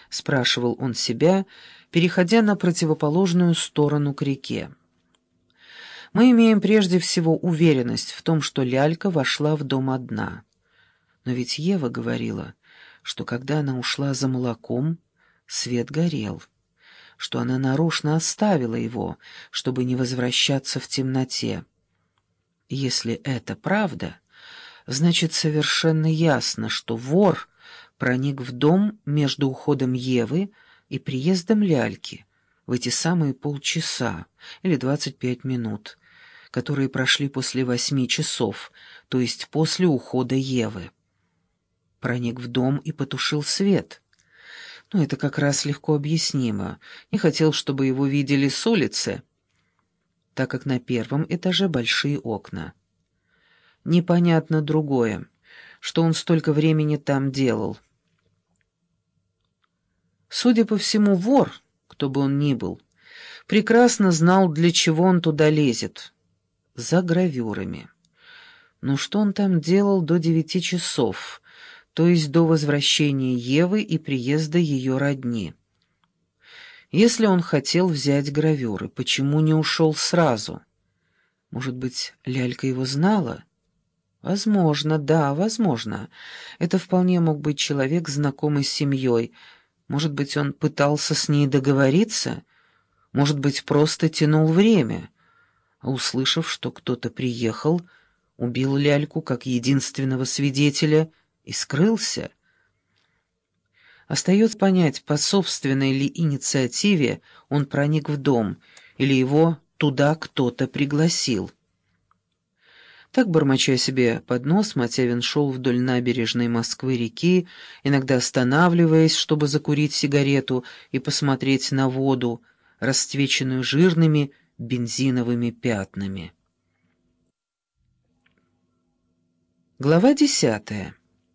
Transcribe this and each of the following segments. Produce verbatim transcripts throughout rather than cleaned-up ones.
— спрашивал он себя, переходя на противоположную сторону к реке. Мы имеем прежде всего уверенность в том, что лялька вошла в дом одна. Но ведь Ева говорила, что когда она ушла за молоком, свет горел, что она нарочно оставила его, чтобы не возвращаться в темноте. И если это правда, значит совершенно ясно, что вор проник в дом между уходом Евы и приездом ляльки в эти самые полчаса или двадцать пять минут, которые прошли после восьми часов, то есть после ухода Евы. Проник в дом и потушил свет. Но это как раз легко объяснимо. Не хотел, чтобы его видели с улицы, так как на первом этаже большие окна. Непонятно другое, что он столько времени там делал. Судя по всему, вор, кто бы он ни был, прекрасно знал, для чего он туда лезет. За гравюрами. Но что он там делал до девяти часов, то есть до возвращения Евы и приезда ее родни? Если он хотел взять гравюры, почему не ушел сразу? Может быть, лялька его знала? Возможно, да, возможно. Это вполне мог быть человек, знакомый с семьей. Может быть, он пытался с ней договориться? Может быть, просто тянул время? А услышав, что кто-то приехал, убил ляльку как единственного свидетеля и скрылся? Остается понять, по собственной ли инициативе он проник в дом, или его туда кто-то пригласил. Так, бормоча себе под нос, Мотявин шел вдоль набережной Москвы-реки, иногда останавливаясь, чтобы закурить сигарету и посмотреть на воду, расцвеченную жирными бензиновыми пятнами. Глава десятая.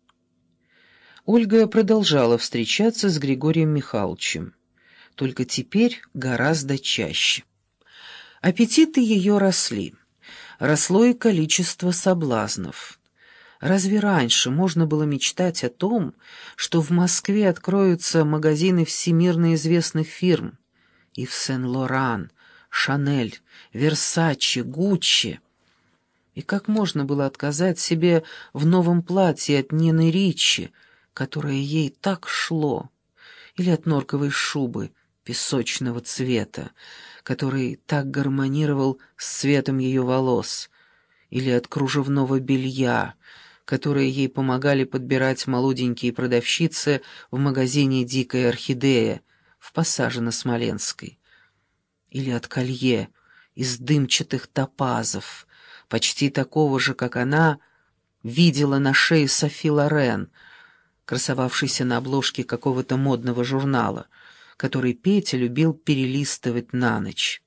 Ольга продолжала встречаться с Григорием Михайловичем, только теперь гораздо чаще. Аппетиты ее росли. Росло и количество соблазнов. Разве раньше можно было мечтать о том, что в Москве откроются магазины всемирно известных фирм? Ив Сен-Лоран, Шанель, Версаче, Гуччи. И как можно было отказать себе в новом платье от Нины Ричи, которое ей так шло, или от норковой шубы песочного цвета, который так гармонировал с цветом ее волос, или от кружевного белья, которое ей помогали подбирать молоденькие продавщицы в магазине «Дикая орхидея» в Пассаже на Смоленской, или от колье из дымчатых топазов, почти такого же, как она видела на шее Софи Лорен, красовавшейся на обложке какого-то модного журнала, который Петя любил перелистывать на ночь.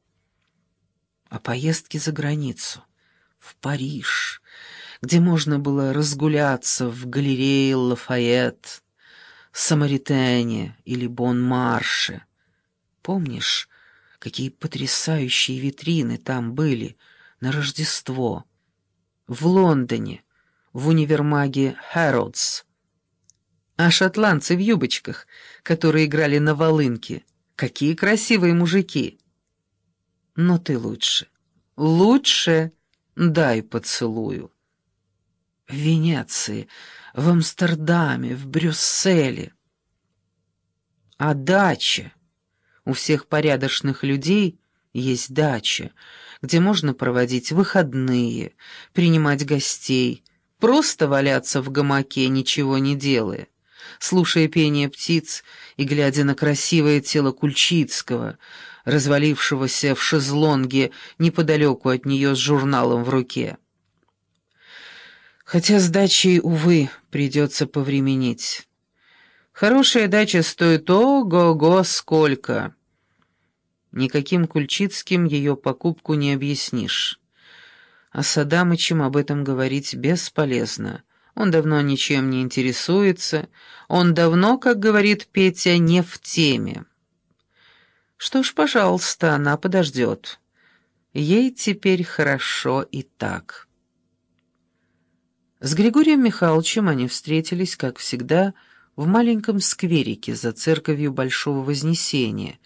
А поездки за границу, в Париж, где можно было разгуляться в галерее Лафайет, Самаритене или Бон-Марше. Помнишь, какие потрясающие витрины там были на Рождество? В Лондоне, в универмаге Хэрродс. А шотландцы в юбочках, которые играли на волынке, какие красивые мужики! Но ты лучше, лучше дай поцелую. В Венеции, в Амстердаме, в Брюсселе. А дача? У всех порядочных людей есть дача, где можно проводить выходные, принимать гостей, просто валяться в гамаке, ничего не делая, слушая пение птиц и глядя на красивое тело Кульчицкого, развалившегося в шезлонге неподалеку от нее с журналом в руке. Хотя с дачей, увы, придется повременить. Хорошая дача стоит ого-го сколько. Никаким Кульчицким ее покупку не объяснишь. А с Адамычем об этом говорить бесполезно. Он давно ничем не интересуется, он давно, как говорит Петя, не в теме. Что ж, пожалуйста, она подождет. Ей теперь хорошо и так. С Григорием Михайловичем они встретились, как всегда, в маленьком скверике за церковью Большого Вознесения,